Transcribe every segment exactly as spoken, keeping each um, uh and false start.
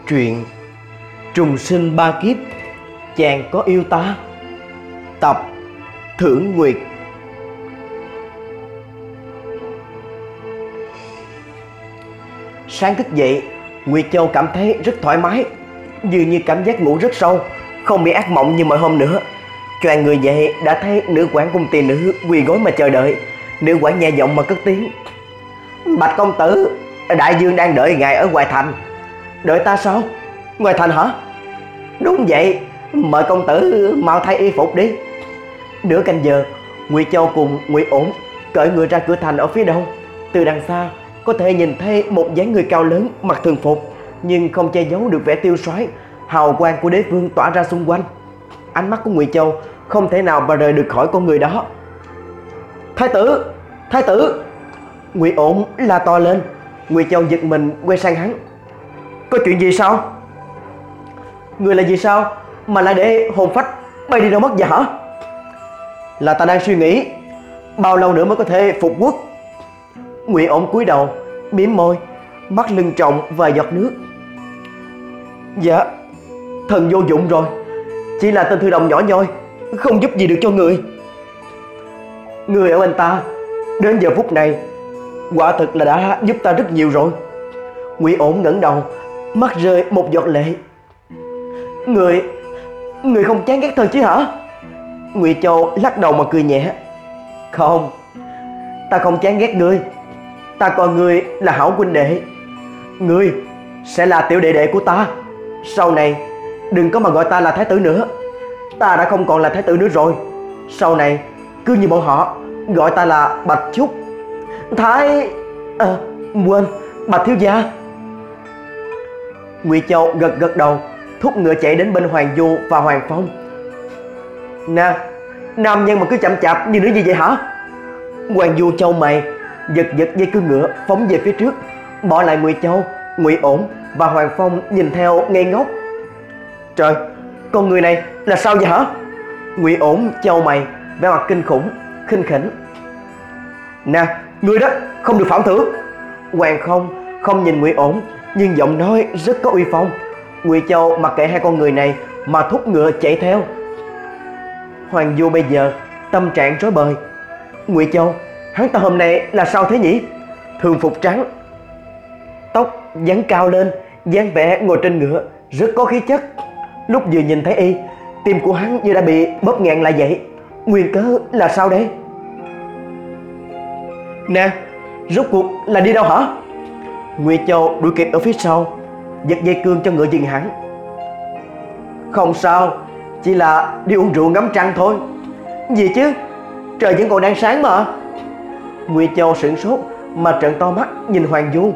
Truyện Trùng sinh ba kiếp, chàng có yêu ta, tập Thưởng Nguyệt. Sáng thức dậy, Nguyệt Châu cảm thấy rất thoải mái, dường như cảm giác ngủ rất sâu, không bị ác mộng như mọi hôm nữa. Choàng người dậy đã thấy nữ quản cùng tỷ nữ quỳ gối mà chờ đợi. Nữ quản nhẹ giọng mà cất tiếng: "Bạch công tử, đại dương đang đợi ngài ở ngoài thành." "Đợi ta sao? Ngoài thành hả?" "Đúng vậy, mời công tử mau thay y phục đi." Nửa canh giờ, Nguyệt Châu cùng Ngụy Ổn cởi người ra cửa thành ở phía đông. Từ đằng xa có thể nhìn thấy một dáng người cao lớn mặc thường phục, nhưng không che giấu được vẻ tiêu sái, hào quang của đế vương tỏa ra xung quanh. Ánh mắt của Nguyệt Châu không thể nào mà rời được khỏi con người đó. "Thái tử, thái tử!" Ngụy Ổn la to lên. Nguyệt Châu giật mình quay sang hắn: "Có chuyện gì sao? Người là gì sao mà lại để hồn phách bay đi đâu mất vậy hả?" "Là ta đang suy nghĩ bao lâu nữa mới có thể phục quốc." Ngụy Ổn cúi đầu, mím môi, mắt lưng tròng vài giọt nước. "Dạ, thần vô dụng rồi, chỉ là tên thư đồng nhỏ nhoi, không giúp gì được cho người." "Người ở bên ta đến giờ phút này quả thực là đã giúp ta rất nhiều rồi." Ngụy Ổn ngẩng đầu, mắt rơi một giọt lệ. Người, người không chán ghét thần chứ hả?" Ngụy Châu lắc đầu mà cười nhẹ: "Không, ta không chán ghét ngươi. Ta coi ngươi là hảo huynh đệ. Ngươi sẽ là tiểu đệ đệ của ta. Sau này đừng có mà gọi ta là thái tử nữa. Ta đã không còn là thái tử nữa rồi. Sau này cứ như bọn họ gọi ta là Bạch Trúc. Thái... À, quên, Bạch thiếu gia." Ngụy Châu gật gật đầu, thúc ngựa chạy đến bên Hoàng Du và Hoàng Phong. "Nè, nam nhân mà cứ chậm chạp như nữ gì vậy hả?" Hoàng Du chau mày, giật giật dây cương ngựa phóng về phía trước, bỏ lại Ngụy Châu, Ngụy Ổn và Hoàng Phong nhìn theo ngây ngốc. "Trời, con người này là sao vậy hả?" Ngụy Ổn chau mày, vẻ mặt kinh khủng, khinh khỉnh. "Nè, người đó không được phạm thưởng." Hoàng Không không nhìn Ngụy Ổn, nhưng giọng nói rất có uy phong. Ngụy Châu mặc kệ hai con người này mà thúc ngựa chạy theo. Hoàng Du bây giờ tâm trạng rối bời. "Ngụy Châu, hắn ta hôm nay là sao thế nhỉ? Thường phục trắng, tóc dán cao lên, dáng vẻ ngồi trên ngựa rất có khí chất. Lúc vừa nhìn thấy y, tim của hắn như đã bị bóp nghẹn lại vậy. Nguyên cớ là sao đấy?" "Nè, rốt cuộc là đi đâu hả?" Ngụy Châu đuổi kịp ở phía sau, giật dây cương cho ngựa dừng hẳn. "Không sao, chỉ là đi uống rượu ngắm trăng thôi." "Gì chứ, trời vẫn còn đang sáng mà." Ngụy Châu sửng sốt mà trợn to mắt nhìn Hoàng Du.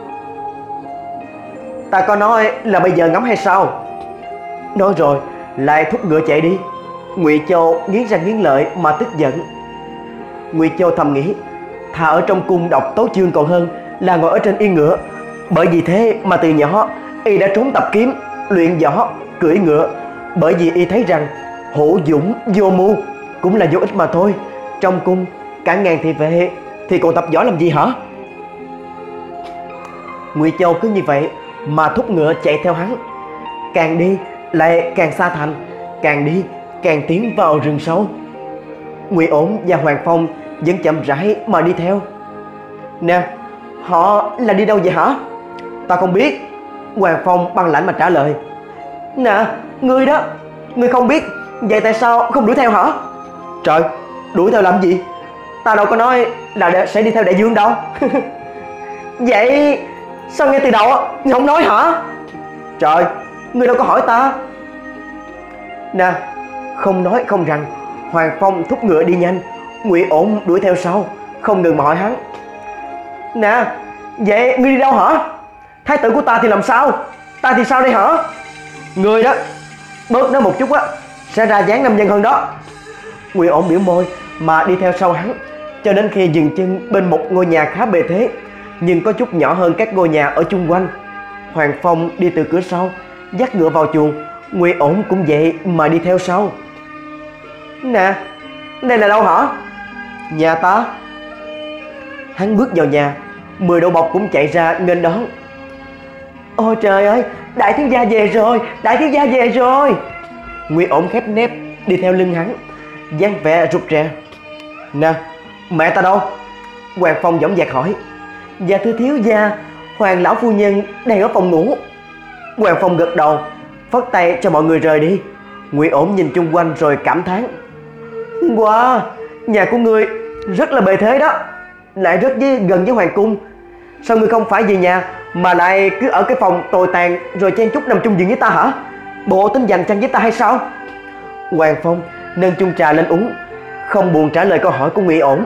"Ta có nói là bây giờ ngắm hay sao?" Nói rồi lại thúc ngựa chạy đi. Ngụy Châu nghiến răng nghiến lợi mà tức giận. Ngụy Châu thầm nghĩ, thà ở trong cung đọc tấu chương còn hơn là ngồi ở trên yên ngựa. Bởi vì thế mà từ nhỏ y đã trốn tập kiếm, luyện võ, cưỡi ngựa. Bởi vì y thấy rằng hữu dũng vô mưu cũng là vô ích mà thôi. Trong cung cả ngàn thị vệ thì còn tập võ làm gì hả? Ngụy Châu cứ như vậy mà thúc ngựa chạy theo hắn. Càng đi lại càng xa thành, càng đi càng tiến vào rừng sâu. Ngụy Ổn và Hoàng Phong vẫn chậm rãi mà đi theo. "Nè, họ là đi đâu vậy hả?" "Ta không biết." Hoàng Phong băng lãnh mà trả lời. "Nè, ngươi đó, ngươi không biết, vậy tại sao không đuổi theo hả?" "Trời, đuổi theo làm gì? Ta đâu có nói là sẽ đi theo đại dương đâu." "Vậy sao nghe từ đầu ngươi không nói hả?" "Trời, ngươi đâu có hỏi ta." Nè, không nói không rằng, Hoàng Phong thúc ngựa đi nhanh. Ngụy Ổn đuổi theo sau, không ngừng mà hỏi hắn. "Nè, vậy ngươi đi đâu hả? Thái tử của ta thì làm sao? Ta thì sao đây hả?" "Ngươi đó, bớt nói một chút á, sẽ ra dáng nam nhân hơn đó." Ngụy Ổn biểu môi mà đi theo sau hắn, cho đến khi dừng chân bên một ngôi nhà khá bề thế, nhưng có chút nhỏ hơn các ngôi nhà ở chung quanh. Hoàng Phong đi từ cửa sau, dắt ngựa vào chuồng. Ngụy Ổn cũng vậy mà đi theo sau. "Nè, đây là đâu hả?" "Nhà ta." Hắn bước vào nhà, mười đầu bọc cũng chạy ra nghênh đón. Ôi trời ơi, đại thiếu gia về rồi, đại thiếu gia về rồi. Nguy ổn khép nép đi theo lưng hắn, dáng vẻ rụt rè. Nè, mẹ ta đâu? Hoàng Phong dõng dạc hỏi. Dạ thưa thiếu gia, Hoàng lão phu nhân đang ở phòng ngủ. Hoàng Phong gật đầu, phất tay cho mọi người rời đi. Ngụy Ổn nhìn chung quanh rồi cảm thán. Wow, nhà của ngươi rất là bề thế đó, lại rất với, gần với hoàng cung. Sao ngươi không phải về nhà mà lại cứ ở cái phòng tồi tàn rồi chen chúc nằm chung giường với ta hả? Bộ tính giành chăn với ta hay sao? Hoàng Phong nâng chung trà lên uống, không buồn trả lời câu hỏi của Ngụy Ổn.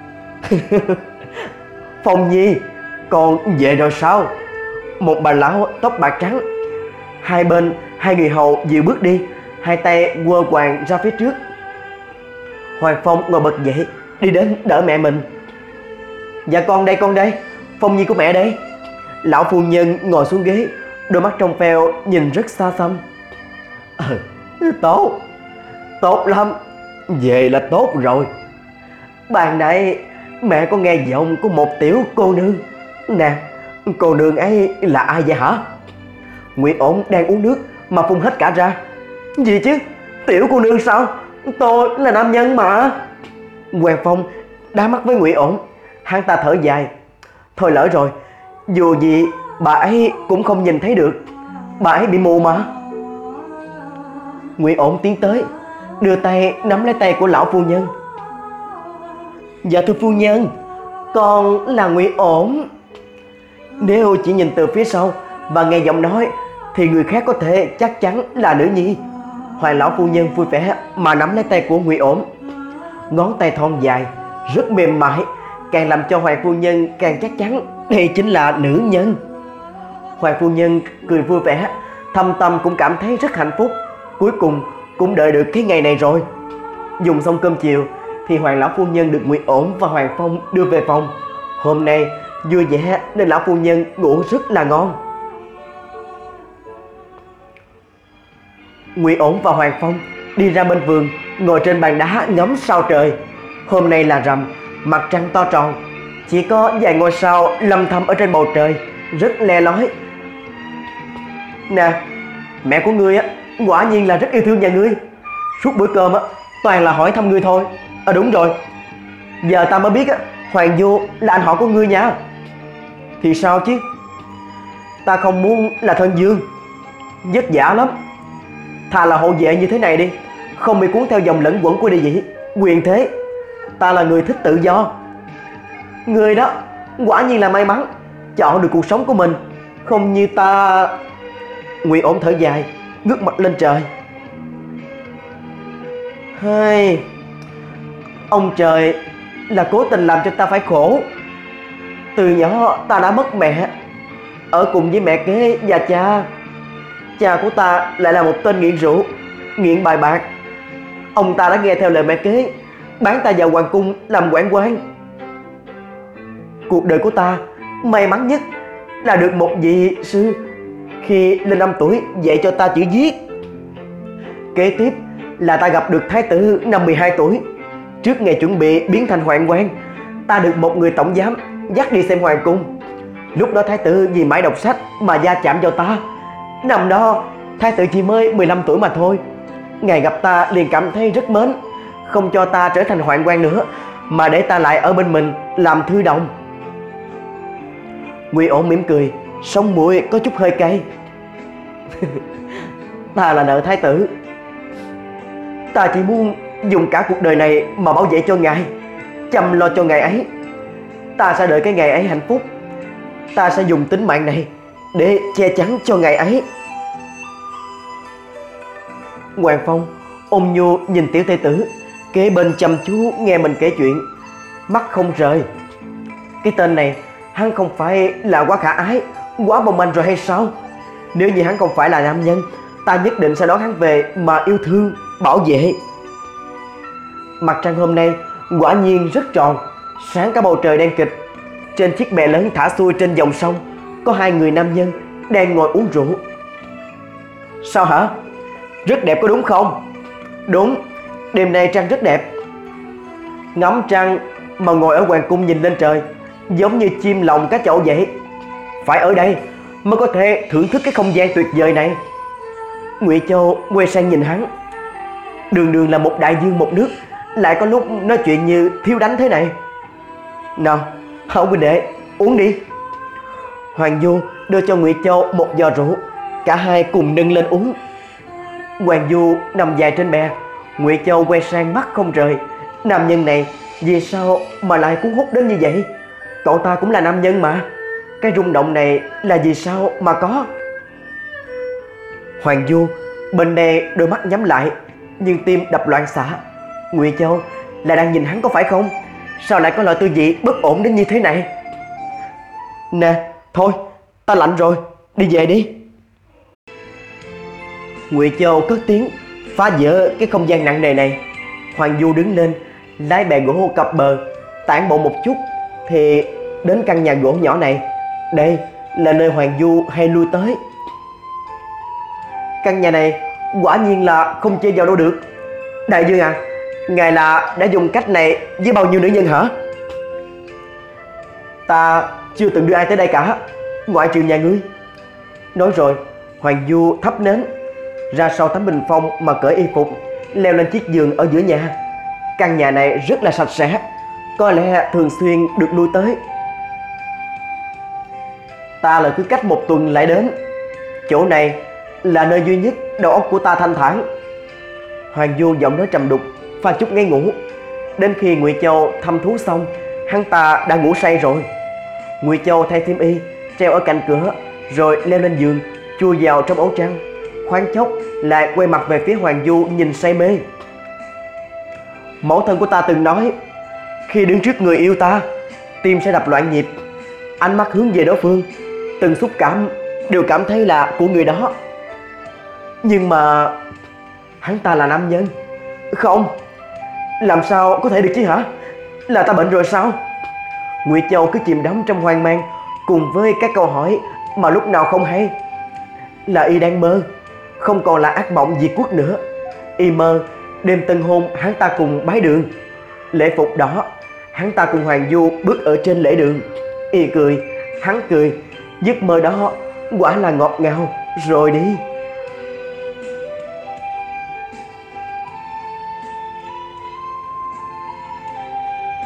Phong Nhi, con về rồi sao? Một bà lão tóc bạc trắng, hai bên hai người hầu dìu bước đi, hai tay quơ quàng ra phía trước. Hoàng Phong ngồi bật dậy, đi đến đỡ mẹ mình. Dạ con đây, con đây, Phong Nhi của mẹ đây. Lão phu nhân ngồi xuống ghế, đôi mắt trong veo nhìn rất xa xăm. Ờ, tốt, tốt lắm, về là tốt rồi. Ban nãy mẹ có nghe giọng của một tiểu cô nương. Nè, cô nương ấy là ai vậy hả? Ngụy Ổn đang uống nước mà phun hết cả ra. Gì chứ, tiểu cô nương sao? Tôi là nam nhân mà. Hoàng Phong đá mắt với Ngụy Ổn, hắn ta thở dài. Thôi lỡ rồi, dù gì bà ấy cũng không nhìn thấy được, bà ấy bị mù mà. Ngụy Ổn tiến tới, đưa tay nắm lấy tay của lão phu nhân. Dạ thưa phu nhân, con là Ngụy Ổn. Nếu chỉ nhìn từ phía sau và nghe giọng nói thì người khác có thể chắc chắn là nữ nhi. Hoàng lão phu nhân vui vẻ mà nắm lấy tay của Ngụy Ổn, ngón tay thon dài rất mềm mại, càng làm cho Hoàng phu nhân càng chắc chắn đây chính là nữ nhân. Hoàng phu nhân cười vui vẻ, thâm tâm cũng cảm thấy rất hạnh phúc. Cuối cùng cũng đợi được cái ngày này rồi. Dùng xong cơm chiều thì Hoàng lão phu nhân được Ngụy Ổn và Hoàng Phong đưa về phòng. Hôm nay vui vẻ nên lão phu nhân ngủ rất là ngon. Ngụy Ổn và Hoàng Phong đi ra bên vườn, ngồi trên bàn đá ngắm sao trời. Hôm nay là rằm, mặt trăng to tròn, chỉ có vài ngôi sao lầm thầm ở trên bầu trời, rất le lói. Nè, mẹ của ngươi á, quả nhiên là rất yêu thương nhà ngươi. Suốt bữa cơm á, toàn là hỏi thăm ngươi thôi. À đúng rồi, giờ ta mới biết á, Hoàng Vô là anh họ của ngươi nha. Thì sao chứ, ta không muốn là thân dương, vất vả lắm. Thà là hộ vệ như thế này đi, không bị cuốn theo dòng lẫn quẩn của địa vị, quyền thế. Ta là người thích tự do. Người đó quả nhiên là may mắn chọn được cuộc sống của mình, không như ta. Ngụy Ổn thở dài, ngước mặt lên trời. Hey, ông trời là cố tình làm cho ta phải khổ. Từ nhỏ ta đã mất mẹ, ở cùng với mẹ kế và cha. Cha của ta lại là một tên nghiện rượu, nghiện bài bạc. Ông ta đã nghe theo lời mẹ kế, bán ta vào hoàng cung làm quản quan. Cuộc đời của ta may mắn nhất là được một vị sư khi lên năm tuổi dạy cho ta chữ viết. Kế tiếp là ta gặp được thái tử năm mười hai tuổi. Trước ngày chuẩn bị biến thành hoàng quan, ta được một người tổng giám dắt đi xem hoàng cung. Lúc đó thái tử vì mãi đọc sách mà da chạm vào ta. Năm đó thái tử chỉ mới mười lăm tuổi mà thôi. Ngài gặp ta liền cảm thấy rất mến, không cho ta trở thành hoàng quan nữa, mà để ta lại ở bên mình làm thư đồng. Ngụy Ổn mỉm cười, sống mũi có chút hơi cay. Ta là nợ thái tử. Ta chỉ muốn dùng cả cuộc đời này mà bảo vệ cho ngài, chăm lo cho ngài ấy. Ta sẽ đợi cái ngày ấy hạnh phúc. Ta sẽ dùng tính mạng này để che chắn cho ngài ấy. Hoàng Phong ôm nhu nhìn tiểu thê tử kế bên chăm chú nghe mình kể chuyện, mắt không rời. Cái tên này, hắn không phải là quá khả ái, quá mong manh rồi hay sao? Nếu như hắn không phải là nam nhân, ta nhất định sẽ đón hắn về mà yêu thương, bảo vệ. Mặt trăng hôm nay quả nhiên rất tròn, sáng cả bầu trời đen kịch. Trên chiếc bè lớn thả xuôi trên dòng sông, có hai người nam nhân đang ngồi uống rượu. Sao hả? Rất đẹp có đúng không? Đúng, đêm nay trăng rất đẹp. Ngắm trăng mà ngồi ở hoàng cung nhìn lên trời, giống như chim lồng cá chậu vậy. Phải ở đây, mới có thể thưởng thức cái không gian tuyệt vời này. Ngụy Châu quay sang nhìn hắn. Đường đường là một đại dương một nước, lại có lúc nói chuyện như thiếu đánh thế này. Nào, Hảo huynh đệ, uống đi. Hoàng Du đưa cho Ngụy Châu một giò rượu, cả hai cùng nâng lên uống. Hoàng Du nằm dài trên bè, Ngụy Châu quay sang mắt không rời. Nam nhân này vì sao mà lại cuốn hút đến như vậy? Cậu ta cũng là nam nhân mà. Cái rung động này là vì sao mà có? Hoàng Du bên đây đôi mắt nhắm lại, nhưng tim đập loạn xạ. Ngụy Châu là đang nhìn hắn có phải không? Sao lại có loại tư vị bất ổn đến như thế này? Nè, thôi, ta lạnh rồi, đi về đi. Ngụy Châu cất tiếng phá vỡ cái không gian nặng nề này. Hoàng Du đứng lên, lái bè gỗ cập bờ, tản bộ một chút thì đến căn nhà gỗ nhỏ này. Đây là nơi Hoàng Du hay lui tới. Căn nhà này quả nhiên là không chê vào đâu được. Đại dương à, ngài là đã dùng cách này với bao nhiêu nữ nhân hả? Ta chưa từng đưa ai tới đây cả, ngoại trừ nhà ngươi. Nói rồi, Hoàng Du thắp nến, ra sau tấm bình phong mà cởi y phục, leo lên chiếc giường ở giữa nhà. Căn nhà này rất là sạch sẽ, có lẽ thường xuyên được lui tới. Ta là cứ cách một tuần lại đến. Chỗ này là nơi duy nhất đầu óc của ta thanh thản. Hoàng Du giọng nói trầm đục, pha chút ngây ngủ. Đến khi Ngụy Châu thăm thú xong, hắn ta đã ngủ say rồi. Ngụy Châu thay xiêm y, treo ở cạnh cửa, rồi leo lên giường, chui vào trong ổ chăn. Khoáng chốc lại quay mặt về phía Hoàng Du nhìn say mê. Mẫu thân của ta từng nói, khi đứng trước người yêu ta, tim sẽ đập loạn nhịp, ánh mắt hướng về đối phương, từng xúc cảm đều cảm thấy là của người đó. Nhưng mà hắn ta là nam nhân. Không, làm sao có thể được chứ hả? Là ta bệnh rồi sao? Ngụy Châu cứ chìm đắm trong hoang mang, cùng với các câu hỏi mà lúc nào không hay. Là y đang mơ, không còn là ác mộng diệt quốc nữa. Y mơ đêm tân hôn hắn ta cùng bái đường. Lễ phục đó, hắn ta cùng Hoàng Du bước ở trên lễ đường. Y cười, hắn cười. Giấc mơ đó quả là ngọt ngào rồi đi.